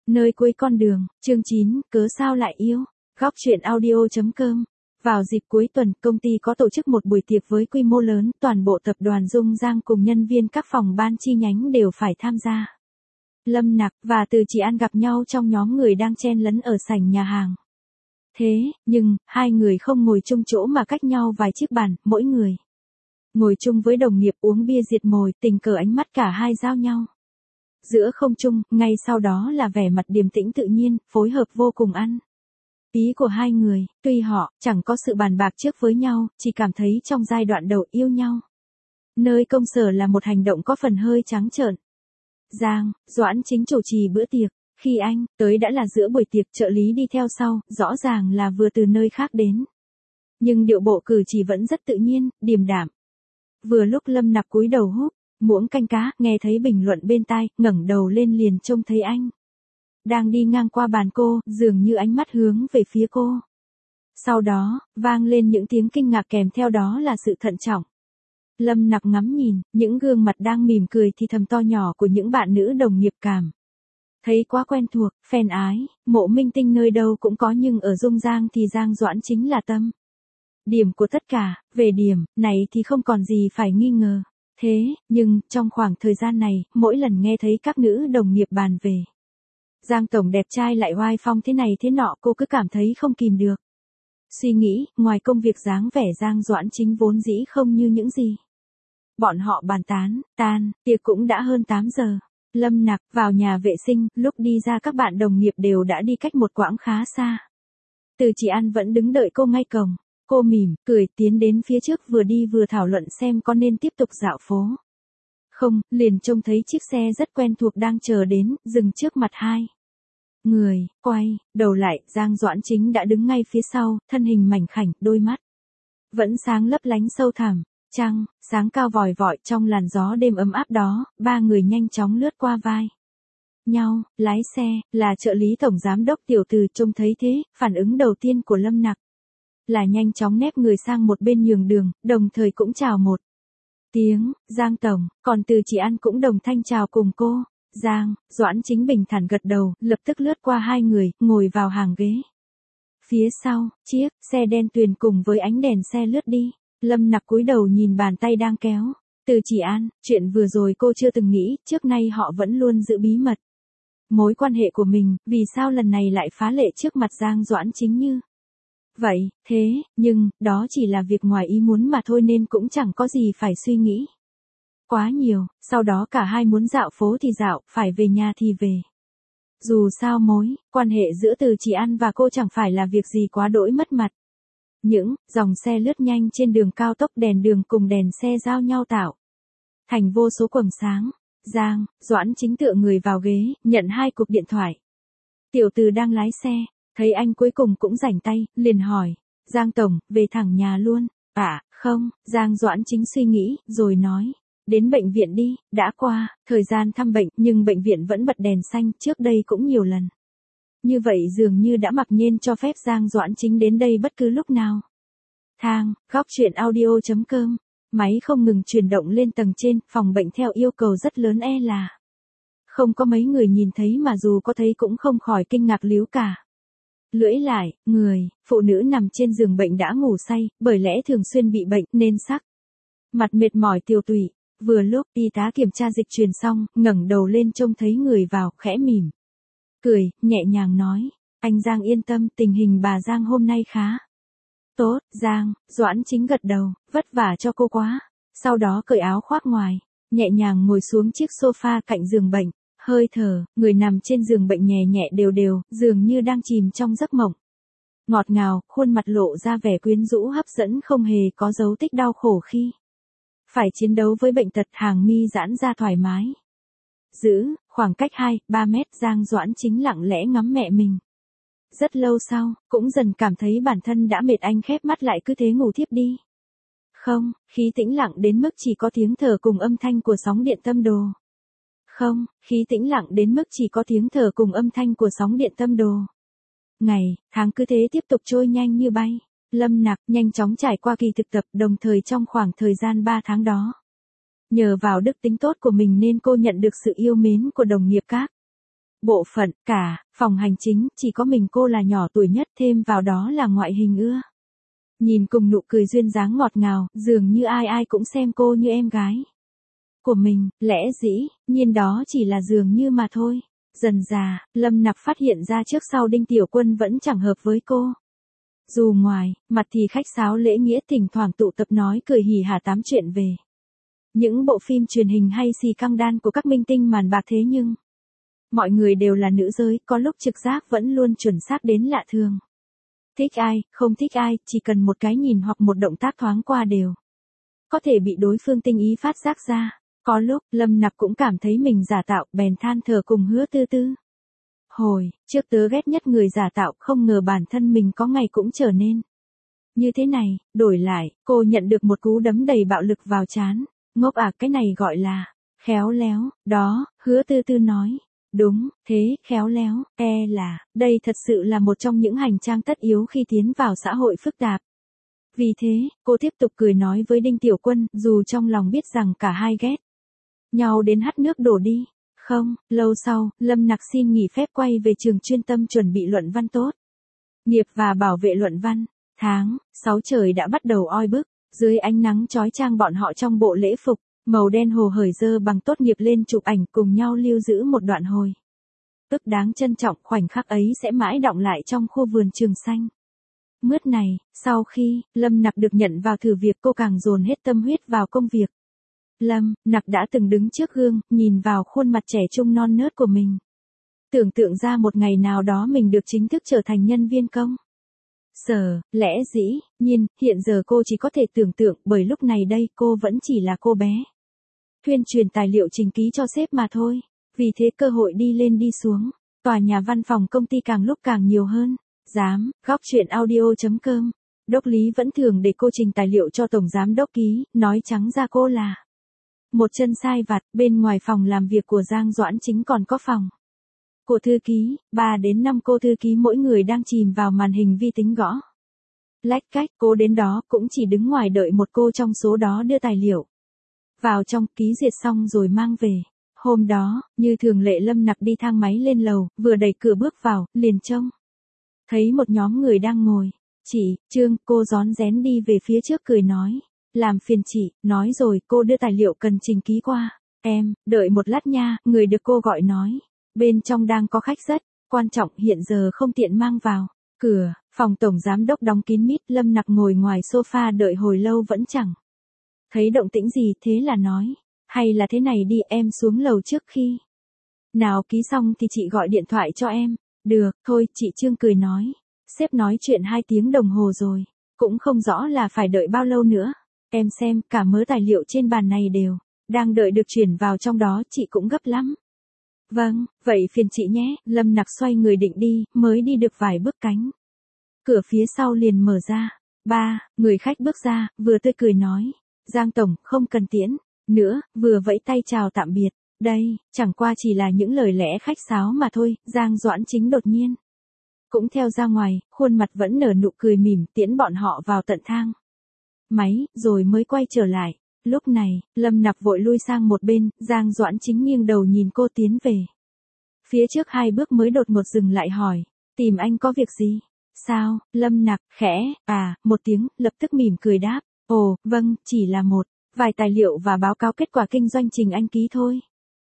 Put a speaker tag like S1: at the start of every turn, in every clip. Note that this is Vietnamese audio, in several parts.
S1: Nơi cuối con đường, chương 9, cớ sao lại yêu. Góc truyện audio.com. Vào dịp cuối tuần, công ty có tổ chức một buổi tiệc với quy mô lớn, toàn bộ tập đoàn Dung Giang cùng nhân viên các phòng ban chi nhánh đều phải tham gia. Lâm Nặc và Từ Chỉ An gặp nhau trong nhóm người đang chen lấn ở sảnh nhà hàng. Thế, nhưng, hai người không ngồi chung chỗ mà cách nhau vài chiếc bàn, mỗi người ngồi chung với đồng nghiệp uống bia diệt mồi, tình cờ ánh mắt cả hai giao nhau. Giữa không trung, ngay sau đó là vẻ mặt điềm tĩnh tự nhiên, phối hợp vô cùng ăn ý của hai người, tuy họ chẳng có sự bàn bạc trước với nhau, chỉ cảm thấy trong giai đoạn đầu yêu nhau. Nơi công sở là một hành động có phần hơi trắng trợn. Giang, Doãn Chính chủ trì bữa tiệc, khi anh tới đã là giữa buổi tiệc, trợ lý đi theo sau, rõ ràng là vừa từ nơi khác đến. Nhưng điệu bộ cử chỉ vẫn rất tự nhiên, điềm đạm. Vừa lúc Lâm Nặc cúi đầu húp muỗng canh cá, nghe thấy bình luận bên tai, ngẩng đầu lên liền trông thấy anh đang đi ngang qua bàn cô, dường như ánh mắt hướng về phía cô. Sau đó, vang lên những tiếng kinh ngạc kèm theo đó là sự thận trọng. Lâm Nặc ngắm nhìn, những gương mặt đang mỉm cười thì thầm to nhỏ của những bạn nữ đồng nghiệp cảm thấy quá quen thuộc, phen ái, mộ minh tinh nơi đâu cũng có nhưng ở Dung Giang thì Giang Doãn chính là tâm điểm của tất cả, về điểm này thì không còn gì phải nghi ngờ. Thế, nhưng, trong khoảng thời gian này, mỗi lần nghe thấy các nữ đồng nghiệp bàn về Giang Tổng đẹp trai lại oai phong thế này thế nọ, cô cứ cảm thấy không kìm được. Suy nghĩ, ngoài công việc dáng vẻ Giang Doãn Chính vốn dĩ không như những gì bọn họ bàn tán, tiệc cũng đã hơn 8 giờ. Lâm Nặc vào nhà vệ sinh, lúc đi ra các bạn đồng nghiệp đều đã đi cách một quãng khá xa. Từ Chỉ An vẫn đứng đợi cô ngay cổng. Cô mỉm, cười tiến đến phía trước, vừa đi vừa thảo luận xem có nên tiếp tục dạo phố không, liền trông thấy chiếc xe rất quen thuộc đang chờ đến, dừng trước mặt hai người, quay đầu lại, Giang Doãn Chính đã đứng ngay phía sau, thân hình mảnh khảnh, đôi mắt vẫn sáng lấp lánh sâu thẳm, trăng sáng cao vòi vọi trong làn gió đêm ấm áp đó, ba người nhanh chóng lướt qua vai nhau. Lái xe là trợ lý tổng giám đốc Tiểu Từ, trông thấy thế, phản ứng đầu tiên của Lâm Nặc là nhanh chóng nép người sang một bên nhường đường, đồng thời cũng chào một tiếng, Giang Tổng, còn Từ Chỉ An cũng đồng thanh chào cùng cô. Giang Doãn Chính bình thản gật đầu, lập tức lướt qua hai người, ngồi vào hàng ghế phía sau, chiếc xe đen tuyền cùng với ánh đèn xe lướt đi. Lâm Nặc cúi đầu nhìn bàn tay đang kéo Từ Chỉ An, chuyện vừa rồi cô chưa từng nghĩ, trước nay họ vẫn luôn giữ bí mật mối quan hệ của mình, vì sao lần này lại phá lệ trước mặt Giang Doãn Chính như vậy. Thế, nhưng, đó chỉ là việc ngoài ý muốn mà thôi nên cũng chẳng có gì phải suy nghĩ quá nhiều. Sau đó cả hai muốn dạo phố thì dạo, phải về nhà thì về. Dù sao mối quan hệ giữa Từ Chỉ An và cô chẳng phải là việc gì quá đỗi mất mặt. Những dòng xe lướt nhanh trên đường cao tốc, đèn đường cùng đèn xe giao nhau tạo thành vô số quầng sáng. Giang Doãn Chính tựa người vào ghế, nhận hai cuộc điện thoại. Tiểu Từ đang lái xe, thấy anh cuối cùng cũng rảnh tay, liền hỏi, Giang Tổng, về thẳng nhà luôn? À, không, Giang Doãn Chính suy nghĩ, rồi nói, đến bệnh viện đi, đã qua thời gian thăm bệnh, nhưng bệnh viện vẫn bật đèn xanh, trước đây cũng nhiều lần như vậy, dường như đã mặc nhiên cho phép Giang Doãn Chính đến đây bất cứ lúc nào. Góc truyện audio.com. Máy không ngừng chuyển động lên tầng trên, phòng bệnh theo yêu cầu rất lớn, là không có mấy người nhìn thấy, mà dù có thấy cũng không khỏi kinh ngạc líu cả lưỡi lại. Người phụ nữ nằm trên giường bệnh đã ngủ say, bởi lẽ thường xuyên bị bệnh nên sắc mặt mệt mỏi tiều tụy. Vừa lúc y tá kiểm tra dịch truyền xong, ngẩng đầu lên trông thấy người vào, khẽ mỉm cười, nhẹ nhàng nói, anh Giang yên tâm, tình hình bà Giang hôm nay khá tốt. Giang Doãn Chính gật đầu, vất vả cho cô quá. Sau đó cởi áo khoác ngoài, nhẹ nhàng ngồi xuống chiếc sofa cạnh giường bệnh. Hơi thở người nằm trên giường bệnh nhẹ nhẹ đều đều, dường như đang chìm trong giấc mộng ngọt ngào, khuôn mặt lộ ra vẻ quyến rũ hấp dẫn, không hề có dấu tích đau khổ khi phải chiến đấu với bệnh tật. Hàng mi giãn ra thoải mái, giữ khoảng cách 2-3 mét. Giang Doãn Chính lặng lẽ ngắm mẹ mình. Rất lâu sau, cũng dần cảm thấy bản thân đã mệt, anh khép mắt lại cứ thế ngủ thiếp đi. Không, khí tĩnh lặng đến mức chỉ có tiếng thở cùng âm thanh của sóng điện tâm đồ. Không, khí tĩnh lặng đến mức chỉ có tiếng thở cùng âm thanh của sóng điện tâm đồ. Ngày, tháng cứ thế tiếp tục trôi nhanh như bay. Lâm Nặc nhanh chóng trải qua kỳ thực tập, đồng thời trong khoảng thời gian 3 tháng đó, nhờ vào đức tính tốt của mình nên cô nhận được sự yêu mến của đồng nghiệp các bộ phận, cả, phòng hành chính, chỉ có mình cô là nhỏ tuổi nhất, thêm vào đó là ngoại hình ưa. Nhìn cùng nụ cười duyên dáng ngọt ngào, dường như ai ai cũng xem cô như em gái của mình, lẽ dĩ nhiên đó chỉ là dường như mà thôi. Dần dà, Lâm Nặc phát hiện ra trước sau Đinh Tiểu Quân vẫn chẳng hợp với cô. Dù ngoài mặt thì khách sáo lễ nghĩa, thỉnh thoảng tụ tập nói cười hỉ hả tám chuyện về những bộ phim truyền hình hay xì căng đan của các minh tinh màn bạc, thế nhưng mọi người đều là nữ giới, có lúc trực giác vẫn luôn chuẩn xác đến lạ thường. Thích ai, không thích ai, chỉ cần một cái nhìn hoặc một động tác thoáng qua đều có thể bị đối phương tinh ý phát giác ra. Có lúc, Lâm Nặc cũng cảm thấy mình giả tạo, bèn than thở cùng Hứa Tư Tư. Hồi trước tớ ghét nhất người giả tạo, không ngờ bản thân mình có ngày cũng trở nên như thế này. Đổi lại, cô nhận được một cú đấm đầy bạo lực vào trán. Ngốc à, cái này gọi là khéo léo, đó, Hứa Tư Tư nói. Đúng, thế, khéo léo, là, đây thật sự là một trong những hành trang tất yếu khi tiến vào xã hội phức tạp. Vì thế, cô tiếp tục cười nói với Đinh Tiểu Quân, dù trong lòng biết rằng cả hai ghét nhau đến hắt nước đổ đi. Không, lâu sau, Lâm Nặc xin nghỉ phép quay về trường chuyên tâm chuẩn bị luận văn tốt nghiệp và bảo vệ luận văn. Tháng 6 trời đã bắt đầu oi bức, dưới ánh nắng chói chang bọn họ trong bộ lễ phục màu đen hồ hởi dơ bằng tốt nghiệp lên chụp ảnh cùng nhau lưu giữ một đoạn hồi ức đáng trân trọng. Khoảnh khắc ấy sẽ mãi đọng lại trong khu vườn trường xanh mướt này. Sau khi Lâm Nặc được nhận vào thử việc, cô càng dồn hết tâm huyết vào công việc. Lâm Nặc đã từng đứng trước gương, nhìn vào khuôn mặt trẻ trung non nớt của mình, tưởng tượng ra một ngày nào đó mình được chính thức trở thành nhân viên công sở. Lẽ dĩ nhiên, hiện giờ cô chỉ có thể tưởng tượng, bởi lúc này đây cô vẫn chỉ là cô bé tuyên truyền tài liệu trình ký cho sếp mà thôi. Vì thế cơ hội đi lên đi xuống tòa nhà văn phòng công ty càng lúc càng nhiều hơn. Góc truyện audio.com. Đốc Lý vẫn thường để cô trình tài liệu cho tổng giám đốc ký, nói trắng ra cô là một chân sai vặt. Bên ngoài phòng làm việc của Giang Doãn Chính còn có phòng của thư ký, 3 đến 5 cô thư ký mỗi người đang chìm vào màn hình vi tính gõ lách cách. Cô đến đó cũng chỉ đứng ngoài đợi một cô trong số đó đưa tài liệu vào trong, ký duyệt xong rồi mang về. Hôm đó, như thường lệ, Lâm Nặc đi thang máy lên lầu, vừa đẩy cửa bước vào, liền trông thấy một nhóm người đang ngồi. Chị, Trương, cô rón rén đi về phía trước cười nói. Làm phiền chị, nói rồi, cô đưa tài liệu cần trình ký qua. Em, đợi một lát nha, người được cô gọi nói. Bên trong đang có khách rất quan trọng, hiện giờ không tiện mang vào. Cửa phòng tổng giám đốc đóng kín mít, Lâm Nặc ngồi ngoài sofa đợi hồi lâu vẫn chẳng thấy động tĩnh gì, thế là nói. Hay là thế này đi, em xuống lầu trước khi nào ký xong thì chị gọi điện thoại cho em. Được, thôi, chị Trương cười nói. Sếp nói chuyện 2 tiếng đồng hồ rồi, cũng không rõ là phải đợi bao lâu nữa. Em xem, cả mớ tài liệu trên bàn này đều đang đợi được chuyển vào trong đó, chị cũng gấp lắm. Vâng, vậy phiền chị nhé. Lâm Nặc xoay người định đi, mới đi được vài bước cánh cửa phía sau liền mở ra. Người khách bước ra, vừa tươi cười nói. Giang tổng, không cần tiễn nữa, vừa vẫy tay chào tạm biệt. Đây, chẳng qua chỉ là những lời lẽ khách sáo mà thôi. Giang Doãn Chính đột nhiên cũng theo ra ngoài, khuôn mặt vẫn nở nụ cười mỉm, tiễn bọn họ vào tận thang máy, rồi mới quay trở lại. Lúc này, Lâm Nặc vội lui sang một bên, Giang Doãn Chính nghiêng đầu nhìn cô tiến về phía trước 2 bước mới đột ngột dừng lại hỏi. Tìm anh có việc gì? Sao? Lâm Nặc khẽ một tiếng, lập tức mỉm cười đáp. Ồ, vâng, chỉ là một vài tài liệu và báo cáo kết quả kinh doanh trình anh ký thôi.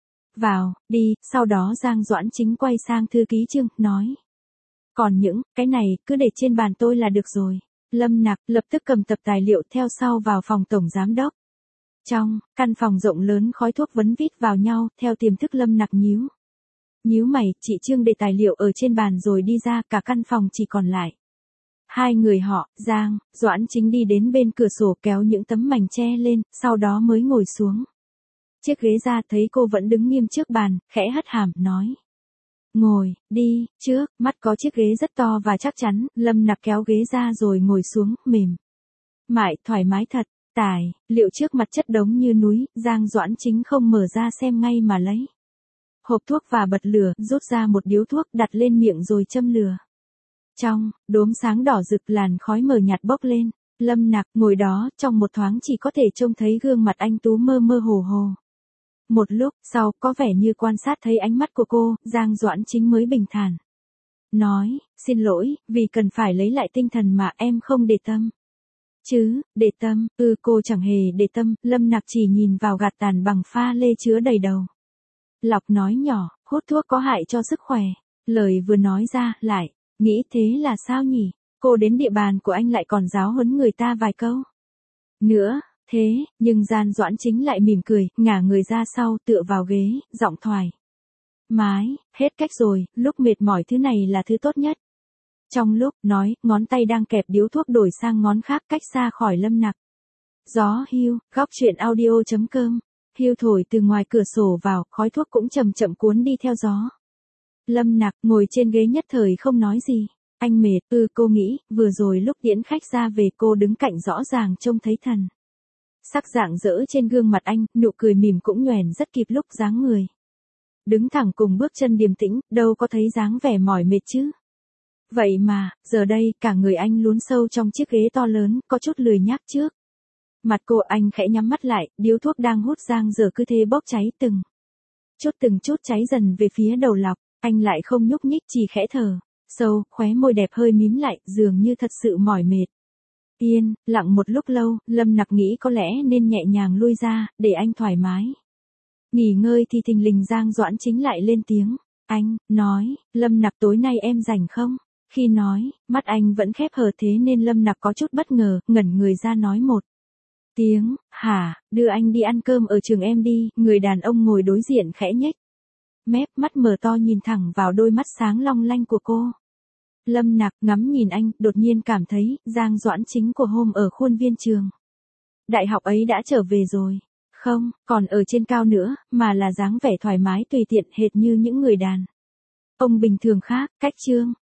S1: Vào đi. Sau đó Giang Doãn Chính quay sang thư ký Trương, nói. Còn những cái này cứ để trên bàn tôi là được rồi. Lâm Nặc lập tức cầm tập tài liệu theo sau vào phòng tổng giám đốc. Trong căn phòng rộng lớn, khói thuốc vấn vít vào nhau, theo tiềm thức Lâm Nặc nhíu mày. Chị Trương để tài liệu ở trên bàn rồi đi ra, cả căn phòng chỉ còn lại 2 người họ. Giang Doãn Chính đi đến bên cửa sổ kéo những tấm mành che lên, sau đó mới ngồi xuống chiếc ghế ra, thấy cô vẫn đứng nghiêm trước bàn, khẽ hất hàm, nói. Ngồi đi trước. Mắt có chiếc ghế rất to và chắc chắn. Lâm Nặc kéo ghế ra rồi ngồi xuống, mềm mại, thoải mái thật. Tài liệu trước mặt chất đống như núi. Giang Doãn Chính không mở ra xem ngay mà lấy hộp thuốc và bật lửa, rút ra một điếu thuốc, đặt lên miệng rồi châm lửa. Trong đốm sáng đỏ rực, làn khói mờ nhạt bốc lên. Lâm Nặc ngồi đó, trong một thoáng chỉ có thể trông thấy gương mặt anh tú mơ mơ hồ hồ. Một lúc sau có vẻ như quan sát thấy ánh mắt của cô, Giang Doãn Chính mới bình thản. Nói, xin lỗi, vì cần phải lấy lại tinh thần mà em không để tâm. Chứ, để tâm, cô chẳng hề để tâm, Lâm Nặc chỉ nhìn vào gạt tàn bằng pha lê chứa đầy đầu. Lọc nói nhỏ, hút thuốc có hại cho sức khỏe. Lời vừa nói ra, lại, nghĩ thế là sao nhỉ? Cô đến địa bàn của anh lại còn giáo huấn người ta vài câu. Nữa, thế, nhưng Giang Doãn Chính lại mỉm cười, ngả người ra sau, tựa vào ghế, giọng thoải mái, hết cách rồi, lúc mệt mỏi thứ này là thứ tốt nhất. Trong lúc nói, ngón tay đang kẹp điếu thuốc đổi sang ngón khác cách xa khỏi Lâm Nặc. Gió hiu, góc chuyện audio.com. Hiu thổi từ ngoài cửa sổ vào, khói thuốc cũng chậm chậm cuốn đi theo gió. Lâm Nặc ngồi trên ghế nhất thời không nói gì. Anh mệt, cô nghĩ, vừa rồi lúc tiễn khách ra về cô đứng cạnh rõ ràng trông thấy thần sắc rạng rỡ trên gương mặt anh, nụ cười mỉm cũng nhoẻn rất kịp lúc dáng người. Đứng thẳng cùng bước chân điềm tĩnh, đâu có thấy dáng vẻ mỏi mệt chứ. Vậy mà, giờ đây, cả người anh lún sâu trong chiếc ghế to lớn, có chút lười nhác trước. Mặt cô anh khẽ nhắm mắt lại, điếu thuốc đang hút giang dở cứ thế bốc cháy từng chút cháy dần về phía đầu lọc, anh lại không nhúc nhích chỉ khẽ thở sâu, khóe môi đẹp hơi mím lại, dường như thật sự mỏi mệt. Yên lặng một lúc lâu, Lâm Nặc nghĩ có lẽ nên nhẹ nhàng lui ra, để anh thoải mái nghỉ ngơi thì thình lình Giang Doãn Chính lại lên tiếng. Anh, nói, Lâm Nặc tối nay em rảnh không? Khi nói, mắt anh vẫn khép hờ thế nên Lâm Nặc có chút bất ngờ, ngẩn người ra nói một tiếng, hả, đưa anh đi ăn cơm ở trường em đi, người đàn ông ngồi đối diện khẽ nhếch mép, mắt mở to nhìn thẳng vào đôi mắt sáng long lanh của cô. Lâm Nặc ngắm nhìn anh, đột nhiên cảm thấy, Giang Doãn Chính của hôm ở khuôn viên trường đại học ấy đã trở về rồi. Không, còn ở trên cao nữa, mà là dáng vẻ thoải mái tùy tiện hệt như những người đàn ông bình thường khác, cách chương